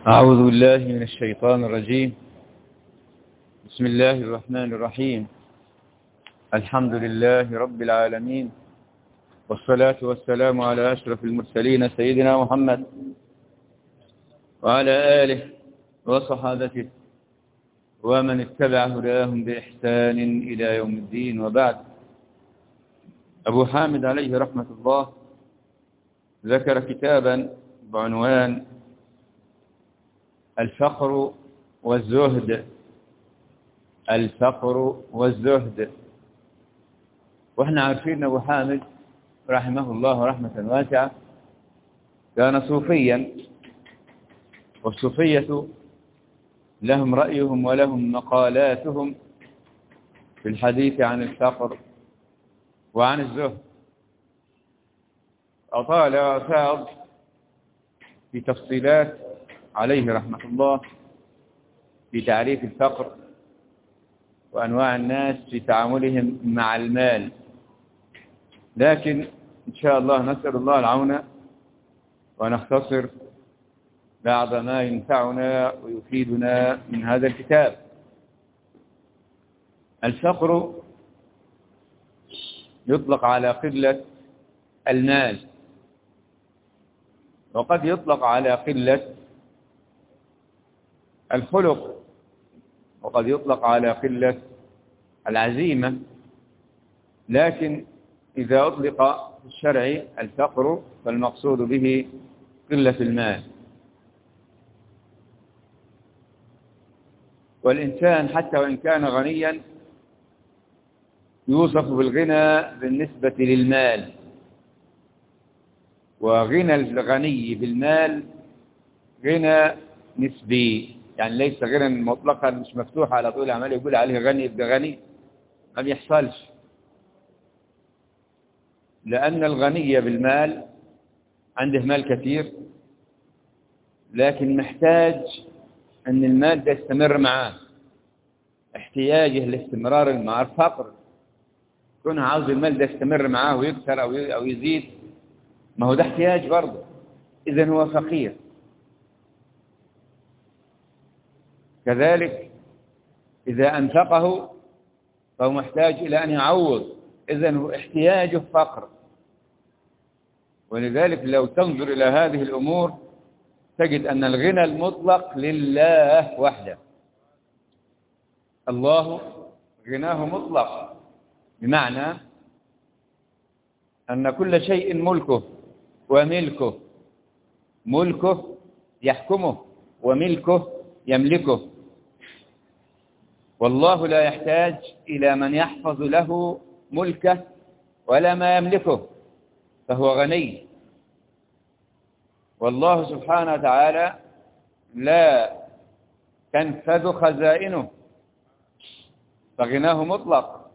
أعوذ بالله من الشيطان الرجيم. بسم الله الرحمن الرحيم. الحمد لله رب العالمين، والصلاة والسلام على أشرف المرسلين سيدنا محمد وعلى آله وصحابته ومن اتبع هداهم بإحسان إلى يوم الدين. وبعد، أبو حامد عليه رحمة الله ذكر كتابا بعنوان الفقر والزهد. الفقر والزهد. واحنا عارفين أبو حامد رحمه الله رحمة واسعة كان صوفيا، والصوفية لهم رأيهم ولهم مقالاتهم في الحديث عن الفقر وعن الزهد. أطال وفاض في تفصيلات عليه رحمة الله في تعريف الفقر وأنواع الناس في تعاملهم مع المال، لكن إن شاء الله نسأل الله العون ونختصر بعض ما ينفعنا ويفيدنا من هذا الكتاب. الفقر يطلق على قلة المال، وقد يطلق على قلة الخلق، وقد يطلق على قلة العزيمة، لكن إذا أطلق في الشرع الفقر فالمقصود به قلة المال. والإنسان حتى وإن كان غنيا يوصف بالغنى بالنسبة للمال، وغنى الغني بالمال غنى نسبي، يعني ليس غنى مطلقا مش مفتوح على طول عمال يقول عليه غني يبقى غني، ما بيحصلش، لأن الغني بالمال عنده مال كثير لكن محتاج أن المال ده يستمر معاه، احتياجه لاستمرار مع الفقر، كونه عاوز المال ده يستمر معاه ويكثر أو يزيد، ما هو ده احتياج برضه، إذن هو فقير. كذلك إذا أنفقه فهو محتاج إلى أن يعوض، إذن هو احتياجه فقر. ولذلك لو تنظر إلى هذه الأمور تجد أن الغنى المطلق لله وحده. الله غناه مطلق، بمعنى أن كل شيء ملكه وملكه، ملكه يحكمه وملكه يملكه، والله لا يحتاج إلى من يحفظ له ملكه ولا ما يملكه، فهو غني. والله سبحانه وتعالى لا تنفذ خزائنه، فغناه مطلق،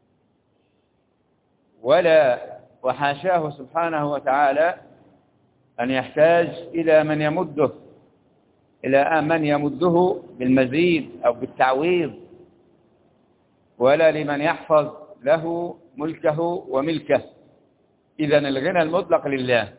وحاشاه سبحانه وتعالى أن يحتاج إلى من يمده، إلى من يمده بالمزيد أو بالتعويض، ولا لمن يحفظ له ملكه وملكه. إذن الغنى المطلق لله.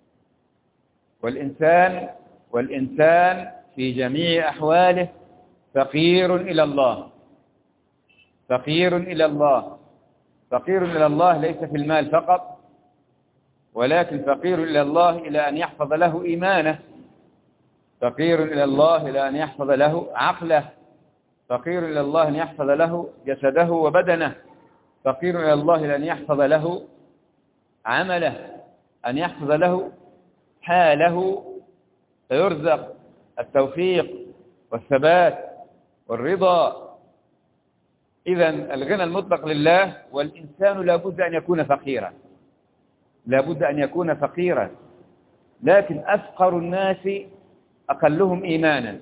والإنسان في جميع أحواله فقير إلى الله، فقير إلى الله، فقير إلى الله ليس في المال فقط، ولكن فقير إلى الله إلى أن يحفظ له إيمانه، فقير إلى الله إلى أن يحفظ له عقله، فقير إلى الله أن يحفظ له جسده وبدنه، فقير إلى الله إلى أن يحفظ له عمله، أن يحفظ له حاله، فيرزق التوفيق والثبات والرضا. إذن الغنى المطلق لله، والإنسان لابد أن يكون فقيرا، لابد أن يكون فقيرا، لكن أفقر الناس أقلهم إيمانا،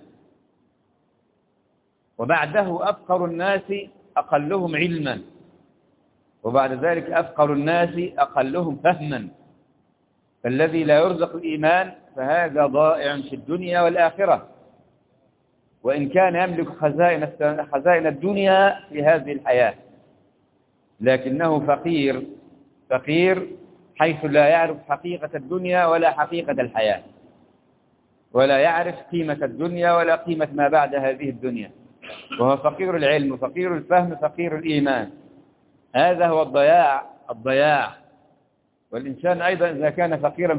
وبعده أفقر الناس أقلهم علما، وبعد ذلك أفقر الناس أقلهم فهما. فالذي لا يرزق الإيمان فهذا ضائع في الدنيا والآخرة، وإن كان يملك خزائن الدنيا في هذه الحياة، لكنه فقير حيث لا يعرف حقيقة الدنيا ولا حقيقة الحياة. ولا يعرف قيمة الدنيا ولا قيمة ما بعد هذه الدنيا، وهو فقير العلم فقير الفهم فقير الإيمان. هذا هو الضياع. والإنسان أيضا إذا كان فقيرا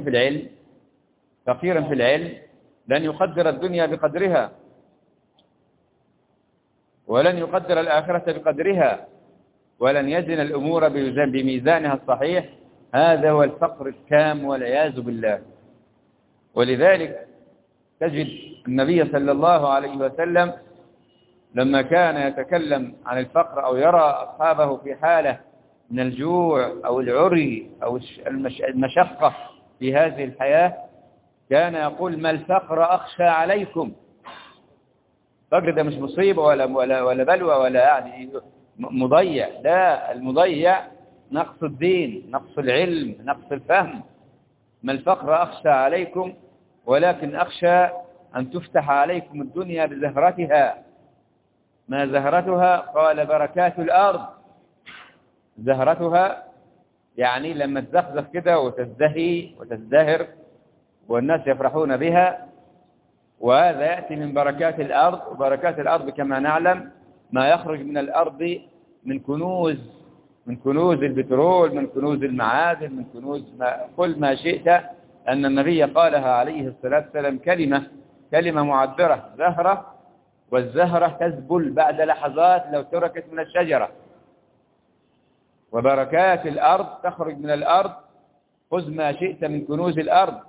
في العلم لن يقدر الدنيا بقدرها، ولن يقدر الآخرة بقدرها، ولن يزن الأمور بميزانها الصحيح. هذا هو الفقر التام والعياذ بالله. ولذلك تجد النبي صلى الله عليه وسلم لما كان يتكلم عن الفقر أو يرى أصحابه في حالة من الجوع أو العري أو المشقة في هذه الحياة، كان يقول: ما الفقر أخشى عليكم. الفقر ده مش مصيبة ولا بلوى ولا يعني مضيع، لا، المضيع نقص الدين، نقص العلم، نقص الفهم. ما الفقر أخشى عليكم ولكن أخشى أن تفتح عليكم الدنيا بزهرتها. ما زهرتها؟ قال: بركات الأرض. زهرتها يعني لما تزخزخ كده وتزدهي وتزدهر والناس يفرحون بها، وهذا يأتي من بركات الأرض. وبركات الأرض كما نعلم ما يخرج من الأرض من كنوز البترول، من كنوز المعادن، من كنوز كل ما شئت. أن النبي قالها عليه الصلاة والسلام كلمة معبرة: زهرة، والزهرة تذبل بعد لحظات لو تركت من الشجرة. وبركات الأرض تخرج من الأرض، خذ ما شئت من كنوز الأرض،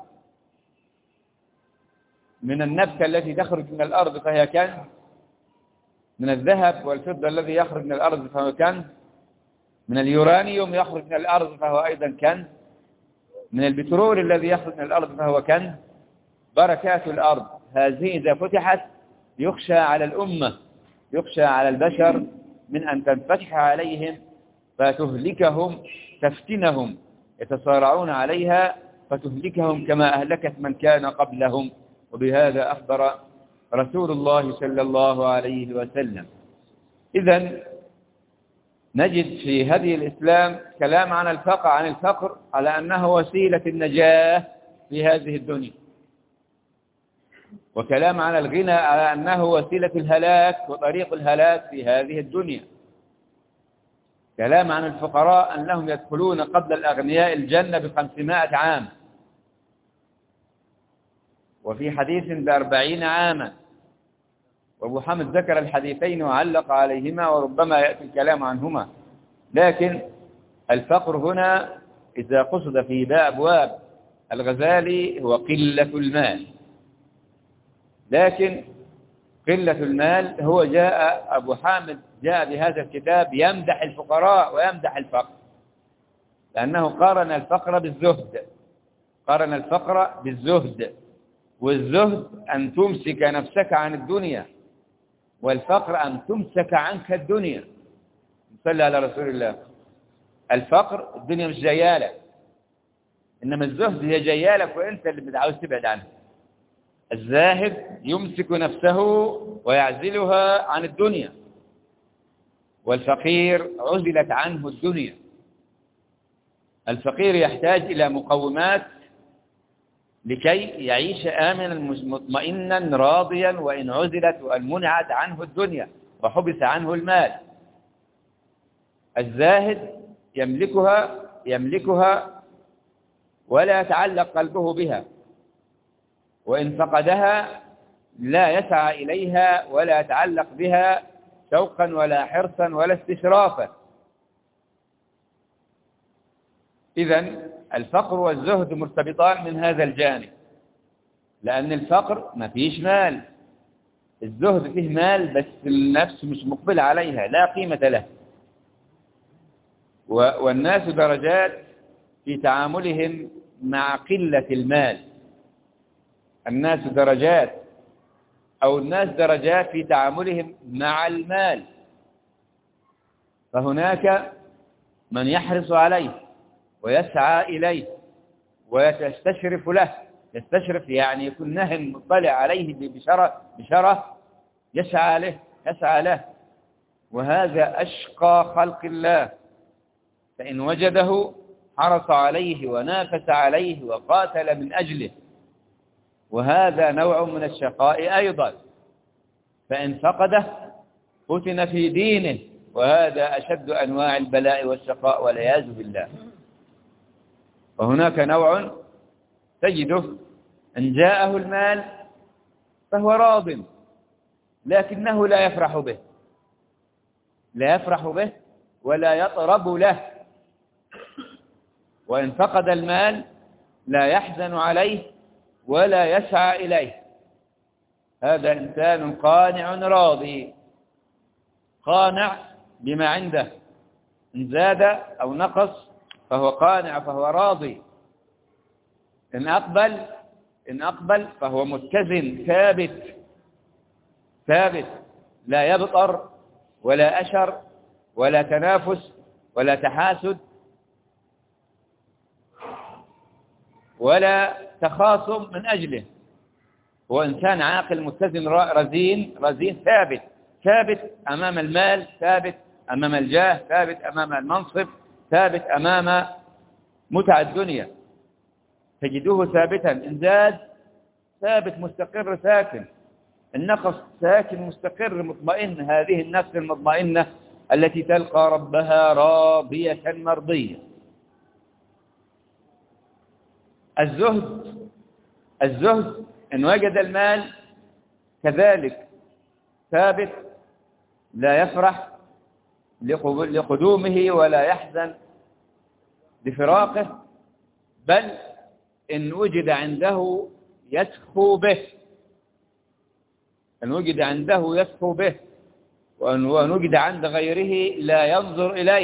من النبتة التي تخرج من الأرض فهي كنز، من الذهب والفضة الذي يخرج من الأرض فهو كنز، من اليورانيوم يخرج من الأرض فهو أيضا كنز، من البترول الذي يخرج من الأرض فهو كنز. بركات الأرض هذه إذا فتحت يخشى على الأمة، يخشى على البشر من أن تنفتح عليهم فتهلكهم، تفتنهم، يتصارعون عليها فتهلكهم كما أهلكت من كان قبلهم. وبهذا أخبر رسول الله صلى الله عليه وسلم. إذن نجد في هدي الإسلام كلام عن الفقر على أنه وسيلة النجاة في هذه الدنيا، وكلام عن الغنى على أنه وسيلة الهلاك وطريق الهلاك في هذه الدنيا. كلام عن الفقراء أنهم يدخلون قبل الأغنياء الجنة ب500 عام، وفي حديث ب40 عاما. وأبو حامد ذكر الحديثين وعلق عليهما وربما يأتي الكلام عنهما. لكن الفقر هنا إذا قصد في أبواب الغزالي هو قلة المال. لكن قلة المال هو أبو حامد جاء بهذا الكتاب يمدح الفقراء ويمدح الفقر، لأنه قارن الفقر بالزهد. والزهد أن تمسك نفسك عن الدنيا، والفقر أن تمسك عنك الدنيا. صلى على رسول الله. الفقر الدنيا مش جيالك، إنما الزهد هي جيالك وإنت اللي بتعاوز تبعد عنها. الزاهد يمسك نفسه ويعزلها عن الدنيا، والفقير عزلت عنه الدنيا. الفقير يحتاج إلى مقومات لكي يعيش آمنا مطمئنا راضيا، وإن عزلت وأن منعت عنه الدنيا وحبس عنه المال. الزاهد يملكها ولا يتعلق قلبه بها، وإن فقدها لا يسعى إليها ولا يتعلق بها شوقا ولا حرصا ولا استشرافا. إذن الفقر والزهد مرتبطان من هذا الجانب، لأن الفقر ما فيش مال، الزهد فيه مال بس النفس مش مقبل عليها، لا قيمة له. والناس درجات في تعاملهم مع قلة المال. الناس درجات في تعاملهم مع المال. فهناك من يحرص عليه ويسعى إليه ويستشرف له. يستشرف يعني يكون نهم مطلع عليه بشرف، يسعى له. وهذا أشقى خلق الله، فإن وجده حرص عليه ونافس عليه وقاتل من أجله. وهذا نوع من الشقاء أيضا، فإن فقده فتن في دينه، وهذا أشد أنواع البلاء والشقاء والعياذ بالله. وهناك نوع تجده إن جاءه المال فهو راض، لكنه لا يفرح به، لا يفرح به ولا يطرب له، وإن فقد المال لا يحزن عليه ولا يسعى إليه. هذا إنسان قانع راضي، قانع بما عنده، إن زاد أو نقص فهو قانع، فهو راضي. إن أقبل فهو متزن ثابت، لا يبطر ولا أشر ولا تنافس ولا تحاسد ولا تخاصم من أجله. هو إنسان عاقل متزن رزين ثابت أمام المال، ثابت أمام الجاه، ثابت أمام المنصب، ثابت أمام متع الدنيا. تجدوه ثابتا، إن زاد ثابت مستقر ساكن، النقص ساكن مستقر مطمئن. هذه النفس المطمئنة التي تلقى ربها راضية مرضية. الزهد إن وجد المال كذلك ثابت، لا يفرح لقدومه ولا يحزن لفراقه، بل إن وجد عنده يسخو به، إن وجد عنده يسخو به، وإن وجد عند غيره لا ينظر إليه.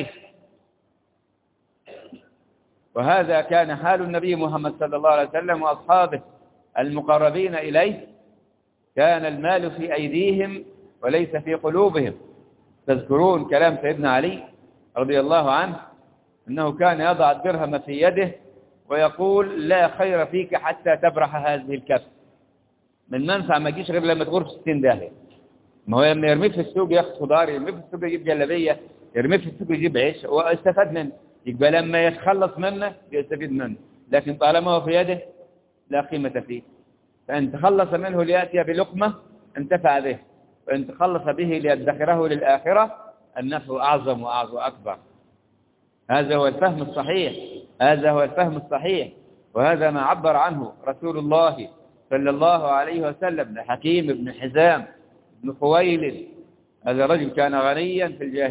وهذا كان حال النبي محمد صلى الله عليه وسلم وأصحابه المقربين إليه. كان المال في أيديهم وليس في قلوبهم. تذكرون كلام سيدنا علي رضي الله عنه أنه كان يضع الدرهم في يده ويقول: لا خير فيك حتى تبرح هذه الكف. من منفع ما يجيش غير لما تغور في 60 داهية. ما هو لما يرميه في السوق ياخذ خضار، يرميه في السوق يجيب جلابية، يرميه في السوق يجيب عيش، واستفاد منه. يبقى لما يتخلص منه يستفيد منه، لكن طالما هو في يده لا قيمة فيه. فإن تخلص منه ليأتي بلقمة انتفع به، وإن تخلص به ليدخره للآخرة النفع أعظم وأكبر. هذا هو الفهم الصحيح، وهذا ما عبر عنه رسول الله صلى الله عليه وسلم لحكيم بن حزام بن خويلد. هذا رجل كان غنيا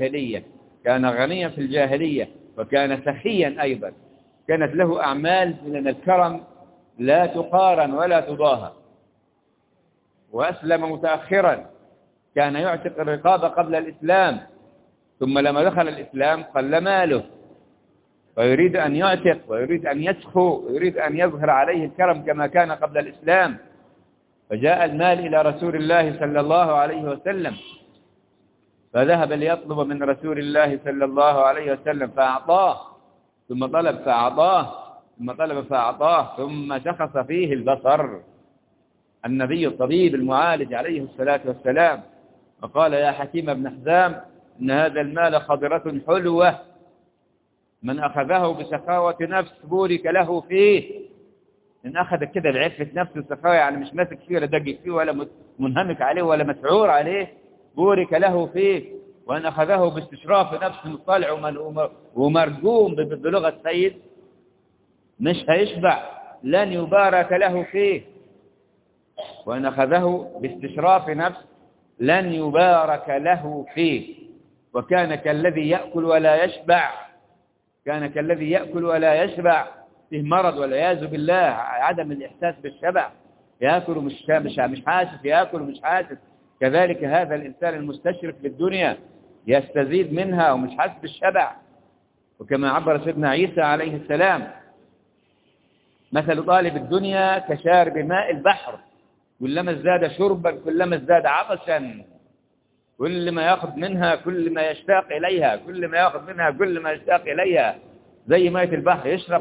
في الجاهلية، وكان سخيا أيضا. كانت له أعمال من الكرم لا تقارن ولا تضاهى. وأسلم متأخرا، كان يعتق الرقاب قبل الإسلام، ثم لما دخل الإسلام قل ماله، ويريد أن يعتق ويريد أن يسخو ويريد أن يظهر عليه الكرم كما كان قبل الإسلام. فجاء المال إلى رسول الله صلى الله عليه وسلم، فذهب ليطلب من رسول الله صلى الله عليه وسلم فأعطاه، ثم طلب فأعطاه، ثم شخص فيه البصر النبي الطبيب المعالج عليه الصلاة والسلام، وقال: يا حكيم بن حزام، إن هذا المال خضرة حلوة، من أخذه بسخاوة نفس بورك له فيه. إن أخذ كده بعفة نفس وسخاوة، يعني مش ماسك فيه ولا دقق فيه ولا منهمك عليه ولا مسعور عليه، بورك له فيه. وأن أخذه باستشراف نفس مطلع ومرجوم بلغة السيد، مش هيشبع، لن يبارك له فيه. وأن أخذه باستشراف نفس لن يبارك له فيه. وكان كالذي يأكل ولا يشبع، فيه مرض والعياذ بالله، عدم الإحساس بالشبع، يأكل مش حاسس، يأكل مش حاسس. كذلك هذا الإنسان المستشرف بالدنيا يستزيد منها ومش حاسس بالشبع. وكما عبر سيدنا عيسى عليه السلام: مثل طالب الدنيا كشارب ماء البحر، كلما ازداد شربا كلما ازداد عطشا. كل ما يأخذ منها كل ما يشتاق إليها، زي ماء البحر، يشرب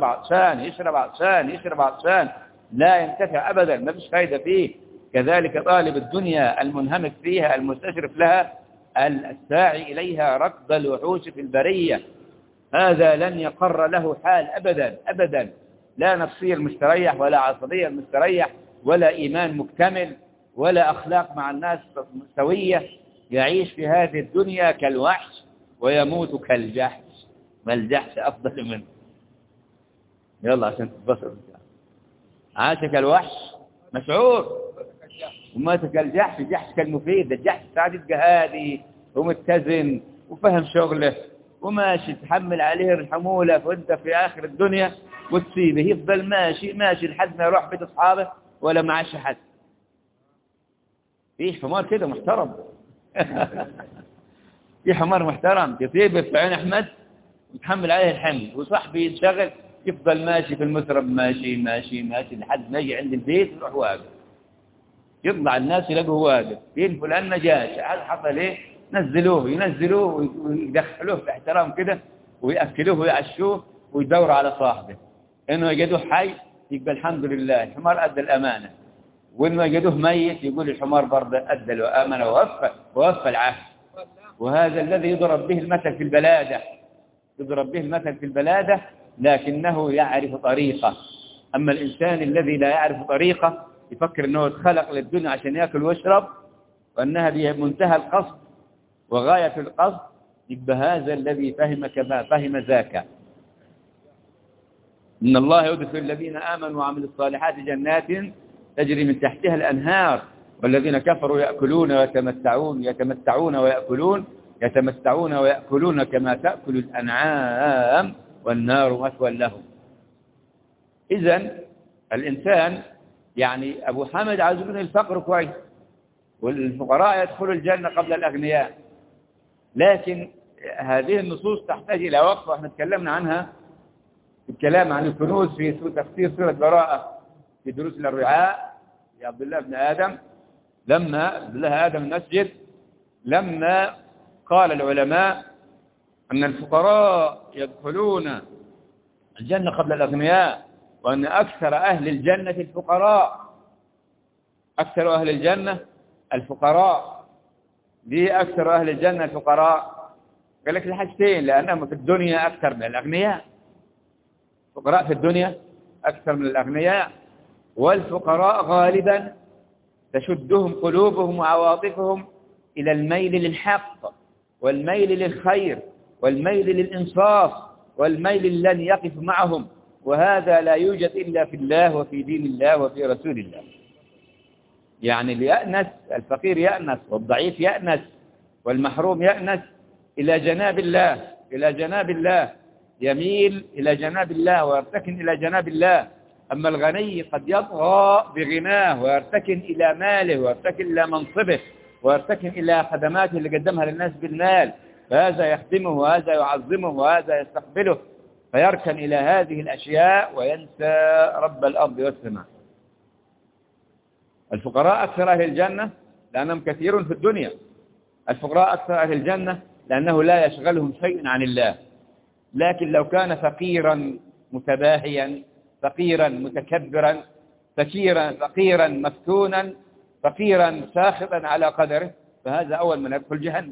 عطشان لا ينتفع أبدا، ما فيش فايدة فيه. كذلك طالب الدنيا المنهمك فيها المستشرف لها الساعي إليها ركض الوحوش في البرية، هذا لن يقر له حال أبدا، لا نفسي المستريح ولا عصبي المستريح ولا إيمان مكتمل ولا أخلاق مع الناس سوية، يعيش في هذه الدنيا كالوحش ويموت كالجحش، ما الجحش أفضل منه. يلا عشان تتبصر، عاش كالوحش مسعور ومات كالجحش. الجحش كالمفيد، الجحش ساعات يبقى هادي ومتزن وفهم شغله وماشي، تحمل عليه الحمولة وانت في آخر الدنيا وتسيبه يفضل ماشي ماشي لحد ما يروح بيت أصحابه ولا معاش حد. فيش حمار كده محترم في حمار محترم يطيب في عين أحمد ويتحمل عليه الحمل، وصاحبي ينشغل يفضل ماشي في المسرب ماشي ماشي ماشي لحد ما يجي عند البيت يروح واقف، يطلع الناس يلاقوه واقف، فين فلان ما جاش، هذا حصل ايه؟ ينزلوه ويدخلوه باحترام كده ويأكلوه ويعشوه ويدوروا على صاحبه. انه يجدوه حي يقبل الحمد لله الحمار ادى الامانه، وانه يجدوه ميت يقول الحمار برضه ادى الامانه ووفى العهد. وهذا الذي يضرب به المثل في البلاده، يضرب به المثل في البلاده، لكنه يعرف طريقه. اما الانسان الذي لا يعرف طريقه يفكر انه اتخلق للدنيا عشان ياكل ويشرب وانها بمنتهى القصد وغايه القصد، يبقى هذا الذي فهم كما فهم ذاك. ان الله يدخل الذين امنوا وعملوا الصالحات جنات تجري من تحتها الانهار، والذين كفروا ياكلون يتمتعون ويأكلون كما تأكل الأنعام والنار مثوى لهم. إذن الإنسان يعني أبو حامد عاوز يقول الفقر كويس والفقراء يدخلوا الجنة قبل الأغنياء، لكن هذه النصوص تحتاج إلى وقت، وإحنا تكلمنا عنها في الكلام عن الكنوز في تفسير سورة براءة في دروس الرعاء يا عبد الله بن آدم. لما عبد الله آدم المسجد لما قال العلماء أن الفقراء يدخلون الجنة قبل الأغنياء، وأن أكثر أهل الجنة الفقراء، أكثر أهل الجنة الفقراء. ليه أكثر أهل الجنة الفقراء؟ قال لك الحاجتين، لأنهم في الدنيا أكثر من الأغنياء، الفقراء في الدنيا أكثر من الأغنياء، والفقراء غالبا تشدهم قلوبهم وعواطفهم إلى الميل للحق والميل للخير والميل للإنصاف والميل لن يقف معهم، وهذا لا يوجد إلا في الله وفي دين الله وفي رسول الله. يعني ليأنس الفقير يأنس والضعيف يأنس والمحروم يأنس إلى جناب الله، إلى جناب الله، يميل إلى جناب الله ويرتكن إلى جناب الله. أما الغني قد يطغى بغناه ويرتكن إلى ماله ويرتكن إلى منصبه ويرتكن إلى خدماته اللي قدمها للناس بالمال، فهذا يخدمه وهذا يعظمه وهذا يستقبله، فيركن إلى هذه الأشياء وينسى رب الأرض والسماء. الفقراء أكثر أهل الجنة لأنهم كثيرون في الدنيا، الفقراء أكثر أهل الجنة لأنه لا يشغلهم شيء عن الله. لكن لو كان فقيرا متباهيا، فقيرا متكبرا، فقيرا مفتونا، فقيرا ساخطا على قدره، فهذا أول من يدخل جهنم.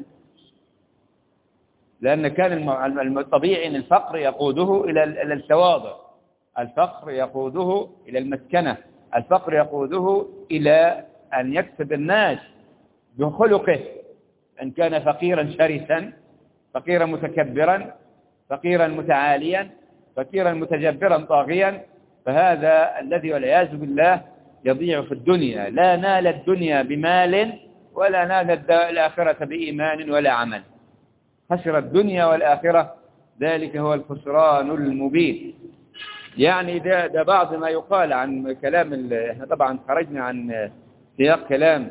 لأن كان الطبيعي أن الفقر يقوده إلى التواضع، الفقر يقوده إلى المسكنة، الفقر يقوده إلى أن يكسب الناس بخلقه، إن كان فقيرا شرسا، فقيرا متكبرا، فقيرا متعاليا، فقيرا متجبرا طاغيا، فهذا الذي والعياذ بالله يضيع في الدنيا، لا نال الدنيا بمال ولا نال الآخرة بإيمان ولا عمل، خسر الدنيا والآخرة، ذلك هو الخسران المبين. يعني ده بعض ما يقال عن كلام احنا طبعا خرجنا عن سياق كلام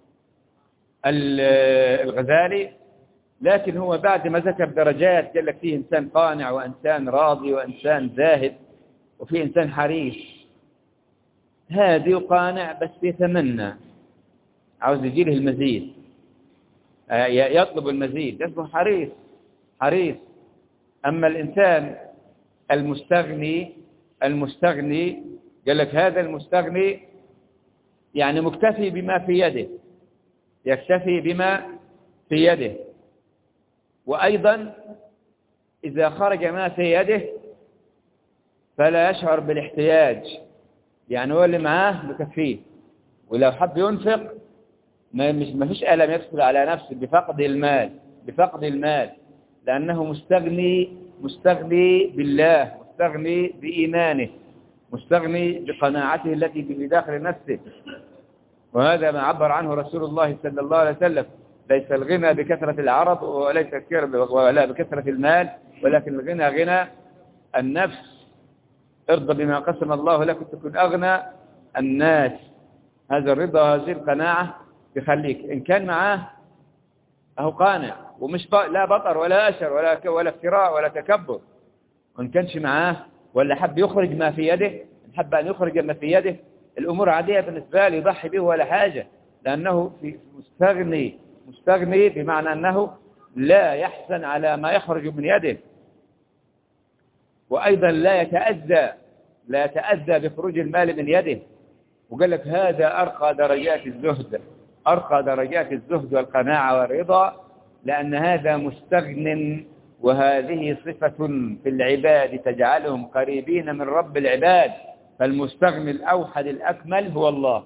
الغزالي، لكن هو بعد ما ذكر درجات قال لك فيه إنسان قانع وإنسان راضي وإنسان زاهد وفيه إنسان حريص. هادي وقانع بس يتمنى، عاوز يجيله المزيد، يطلب المزيد، اسمه حريص. أما الإنسان المستغني قال لك هذا المستغني يعني مكتفي بما في يده، يكتفي بما في يده، وأيضا إذا خرج ما في يده فلا يشعر بالاحتياج، يعني هو اللي معاه مكفيه، ولو حب ينفق ما فيش ألم يدخل على نفسه بفقد المال لأنه مستغني بالله، مستغني بإيمانه، مستغني بقناعته التي بداخل نفسه. وهذا ما عبر عنه رسول الله صلى الله عليه وسلم: ليس الغنى بكثرة العرض ولا بكثرة المال، ولكن الغنى غنى النفس. ارضى بما قسم الله لك تكون أغنى الناس. هذا الرضا وهذه القناعة يخليك إن كان معاه أهو قانع، ومش لا بطر ولا أشر ولا افتراء ولا تكبر. وإن كانش معاه ولا حب يخرج ما في يده، حب أن يخرج ما في يده، الأمور عادية بالنسبة له، يضحي به ولا حاجة، لأنه مستغني بمعنى أنه لا يحزن على ما يخرج من يده، وأيضا لا يتأذى بخروج المال من يده. وقال لك هذا أرقى درجات الزهد والقناعة والرضا، لأن هذا مستغن، وهذه صفة في العباد تجعلهم قريبين من رب العباد. فالمستغني الأوحد الأكمل هو الله،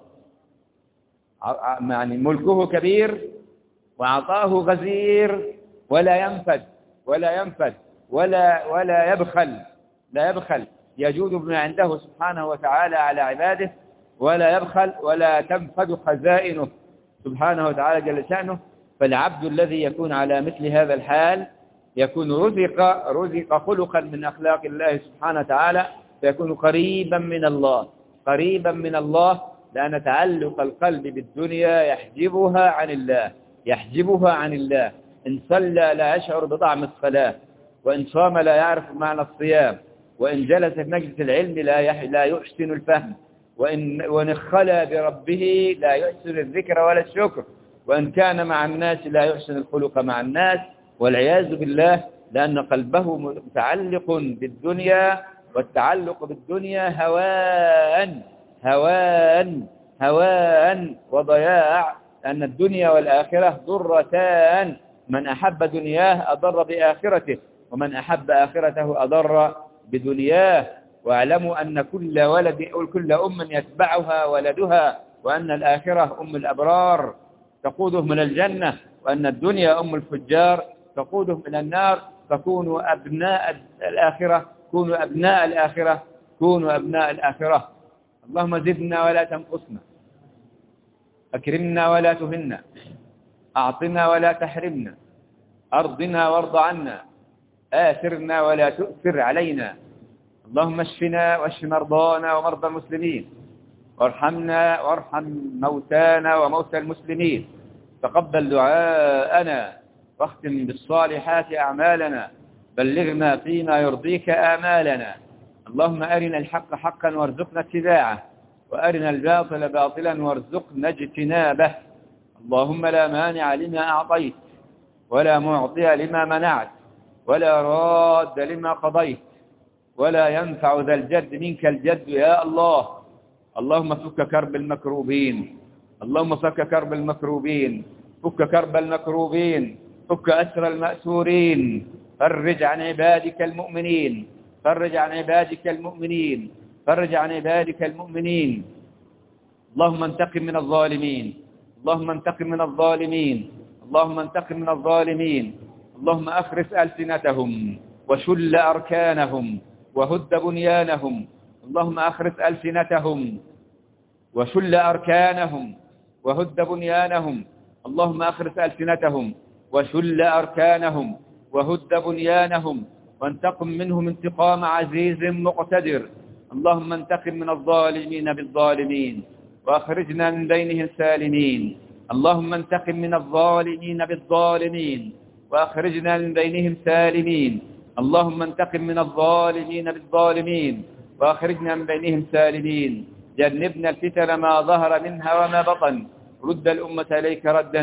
يعني ملكه كبير وعطاه غزير، ولا ينفد ولا يبخل، يجود بما عنده سبحانه وتعالى على عباده، ولا يبخل ولا تنفد خزائنه سبحانه وتعالى جل شأنه. فالعبد الذي يكون على مثل هذا الحال يكون رزق خلقا من أخلاق الله سبحانه وتعالى، فيكون قريبا من الله، لأن تعلق القلب بالدنيا يحجبها عن الله. إن صلى لا يشعر بطعم الصلاة، وإن صام لا يعرف معنى الصيام، وإن جلس في مجلس العلم لا يحسن الفهم، وإن خلى بربه لا يحسن الذكر ولا الشكر، وإن كان مع الناس لا يحسن الخلق مع الناس، والعياذ بالله، لأن قلبه متعلق بالدنيا، والتعلق بالدنيا هوان وضياع، لأن الدنيا والآخرة ضرتان، من أحب دنياه أضر بآخرته، ومن أحب آخرته أضر بدنياه. واعلموا أن كل أم يتبعها ولدها، وأن الآخرة أم الأبرار تقودهم من الجنة، وأن الدنيا أم الفجار تقودهم إلى النار. فكونوا أبناء الآخرة. اللهم زدنا ولا تنقصنا، أكرمنا ولا تهنا، أعطنا ولا تحرمنا، أرضنا وارض عنا، آثرنا ولا تؤثر علينا. اللهم اشفنا واشف مرضانا ومرضى المسلمين، وارحمنا وارحم موتانا وموتى المسلمين. تقبل دعاءنا، واختم بالصالحات أعمالنا، بلغنا فيما يرضيك آمالنا. اللهم أرنا الحق حقا وارزقنا اتباعه، وأرنا الباطل باطلا وارزقنا اجتنابه. اللهم لا مانع لما أعطيت، ولا معطي لما منعت، ولا راد لما قضيت، ولا ينفع ذا الجد منك الجد يا الله. اللهم فك كرب المكروبين، فك كرب المكروبين، فك أسر المأسورين، فرج عن عبادك المؤمنين، اللهم انتقم من الظالمين، اللهم أخرس ألسنتهم وشل أركانهم وهد بنيانهم، اللهم أخرس ألسنتهم وشل أركانهم وهد بنيانهم، اللهم أخرس ألسنتهم وشل أركانهم وهد بنيانهم، وانتقم منهم انتقام عزيز مقتدر. اللهم انتقم من الظالمين بالظالمين، وأخرجنا من بينهم سالمين. اللهم انتقم من الظالمين بالظالمين، وأخرجنا من بينهم سالمين. اللهم انتقم من الظالمين بالظالمين، وأخرجنا من بينهم سالمين. جنبنا الفتن ما ظهر منها وما بطن. رد الأمة إليك ردا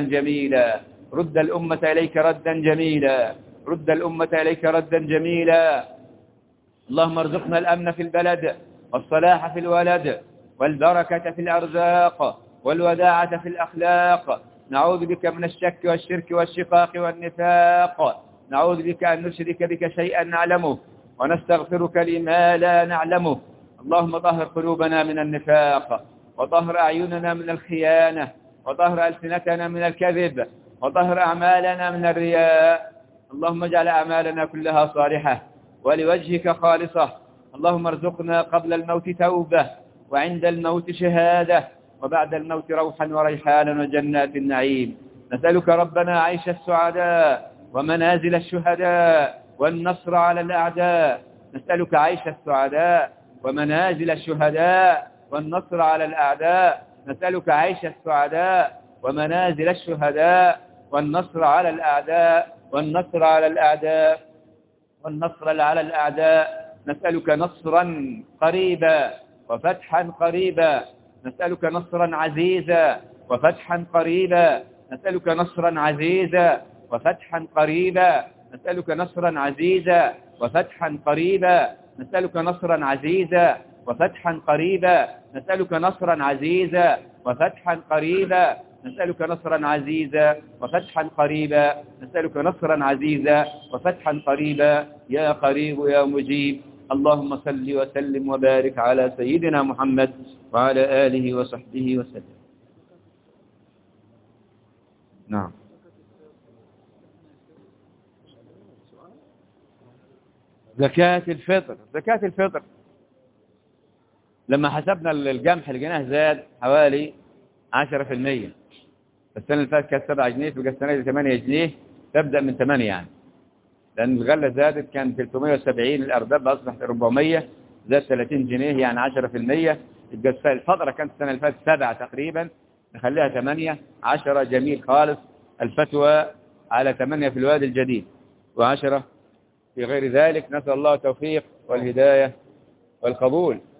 جميلا. اللهم ارزقنا الأمن في البلد، والصلاح في الولد، والبركة في الأرزاق، والوداعة في الأخلاق. نعوذ بك من الشك والشرك والشقاق والنفاق. نعوذ بك أن نشرك بك شيئا نعلمه، ونستغفرك لما لا نعلمه. اللهم طهر قلوبنا من النفاق، وطهر أعيننا من الخيانة، وطهر ألسنتنا من الكذب، وطهر أعمالنا من الرياء. اللهم اجعل أعمالنا كلها صالحة ولوجهك خالصة. اللهم ارزقنا قبل الموت توبة، وعند الموت شهادة، وبعد الموت روحا وريحانا وجنات النعيم. نسألك ربنا عيش السعداء ومنازل الشهداء والنصر على الأعداء. نسألك عيش السعداء ومنازل الشهداء والنصر على الأعداء. نسألك عيش السعداء ومنازل الشهداء والنصر على الأعداء، والنصر على الأعداء، والنصر على الأعداء. نسألك نصرا قريبا وفتحا قريبا. نسألك نصرا عزيزا وفتحا قريبا. نسألك نصرا عزيزا وفتحا قريبا. نسألك نصرا عزيزا وفتحا قريبا. نسألك نصرا عزيزا وفتحا قريبا. نسألك نصرا عزيزا وفتحا قريبا. نسألك نصرا عزيزا وفتحا قريبا. نسألك نصرا عزيزا وفتحا قريبا يا قريب يا مجيب. اللهم صل وسلم وبارك على سيدنا محمد وعلى آله وصحبه وسلم. نعم. زكاة الفطر. زكاة الفطر لما حسبنا القمح لقيناه زاد حوالي 10%. السنة اللي فاتت كانت 7 جنيه، تبقى السنة دي 8 جنيه، تبدأ من 8 يعني، لأن الغلة زادت، كان 370 الأرداب أصبحت 400، زاد 30 جنيه يعني 10%. يبقى الفترة كانت السنة اللي فاتت 7 تقريبا، نخليها 8 10. جميل خالص. الفتوى على 8 في الوادي الجديد و10 في غير ذلك. نسأل الله التوفيق والهداية والقبول.